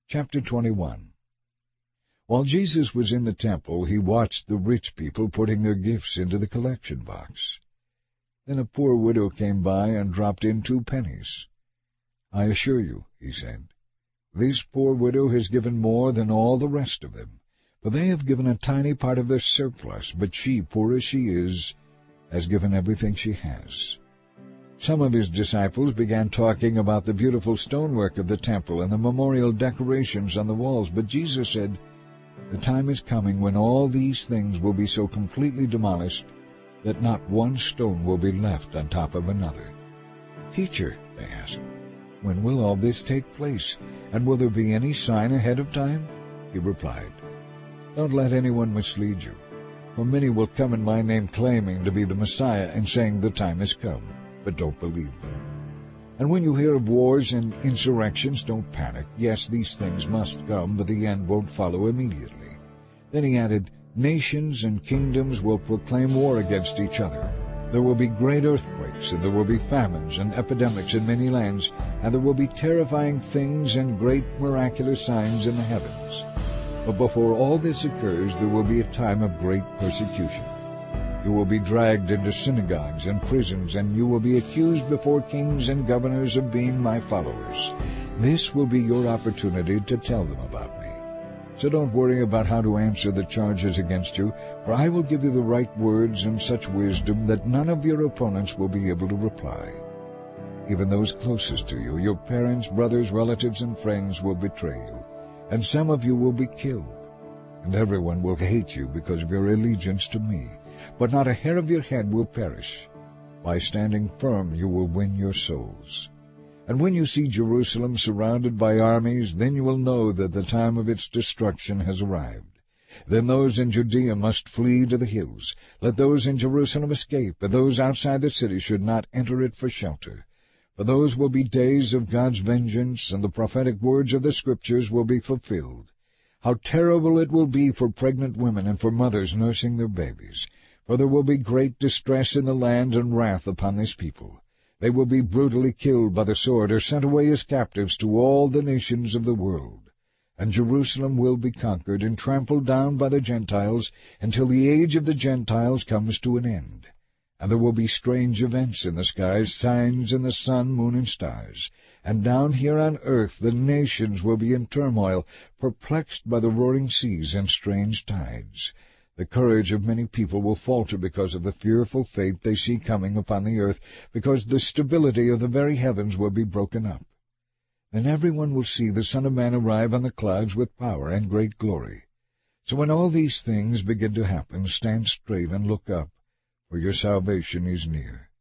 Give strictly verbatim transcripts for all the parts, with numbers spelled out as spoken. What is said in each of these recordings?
Chapter twenty-one. While Jesus was in the temple, he watched the rich people putting their gifts into the collection box. Then a poor widow came by and dropped in two pennies. "I assure you," he said, "this poor widow has given more than all the rest of them, for they have given a tiny part of their surplus, but she, poor as she is, has given everything she has." Some of his disciples began talking about the beautiful stonework of the temple and the memorial decorations on the walls, but Jesus said, "The time is coming when all these things will be so completely demolished that not one stone will be left on top of another." "Teacher," they asked, "when will all this take place, and will there be any sign ahead of time?" He replied, "Don't let anyone mislead you, for many will come in my name claiming to be the Messiah and saying the time has come, but don't believe them. And when you hear of wars and insurrections, don't panic. Yes, these things must come, but the end won't follow immediately." Then he added, "Nations and kingdoms will proclaim war against each other. There will be great earthquakes, and there will be famines and epidemics in many lands, and there will be terrifying things and great miraculous signs in the heavens. But before all this occurs, there will be a time of great persecution. You will be dragged into synagogues and prisons, and you will be accused before kings and governors of being my followers. This will be your opportunity to tell them about me. So don't worry about how to answer the charges against you, for I will give you the right words and such wisdom that none of your opponents will be able to reply. Even those closest to you, your parents, brothers, relatives, and friends, will betray you, and some of you will be killed. And everyone will hate you because of your allegiance to me. But not a hair of your head will perish. By standing firm you will win your souls. And when you see Jerusalem surrounded by armies, then you will know that the time of its destruction has arrived. Then those in Judea must flee to the hills. Let those in Jerusalem escape, but those outside the city should not enter it for shelter. For those will be days of God's vengeance, and the prophetic words of the Scriptures will be fulfilled. How terrible it will be for pregnant women and for mothers nursing their babies! For there will be great distress in the land and wrath upon this people. They will be brutally killed by the sword or sent away as captives to all the nations of the world. And Jerusalem will be conquered and trampled down by the Gentiles until the age of the Gentiles comes to an end. And there will be strange events in the skies, signs in the sun, moon, and stars. And down here on earth the nations will be in turmoil, perplexed by the roaring seas and strange tides. The courage of many people will falter because of the fearful fate they see coming upon the earth, because the stability of the very heavens will be broken up. Then everyone will see the Son of Man arrive on the clouds with power and great glory. So when all these things begin to happen, stand straight and look up, for your salvation is near."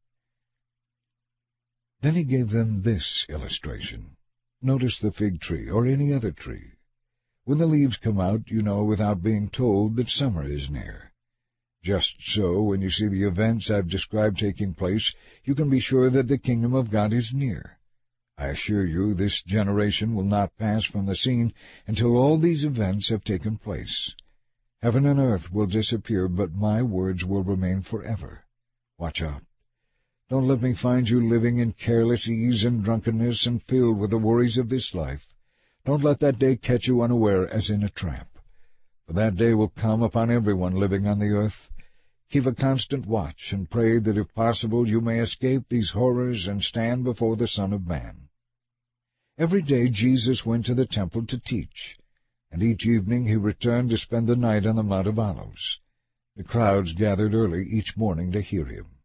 Then he gave them this illustration. Notice the fig tree or any other tree. When the leaves come out, you know without being told that summer is near. Just so, when you see the events I've described taking place, you can be sure that the kingdom of God is near. I assure you this generation will not pass from the scene until all these events have taken place. Heaven and earth will disappear, but my words will remain forever. Watch out. Don't let me find you living in careless ease and drunkenness and filled with the worries of this life. Don't let that day catch you unaware as in a trap. For that day will come upon everyone living on the earth. Keep a constant watch and pray that if possible you may escape these horrors and stand before the Son of Man. Every day Jesus went to the temple to teach, and each evening he returned to spend the night on the Mount of Olives. The crowds gathered early each morning to hear him.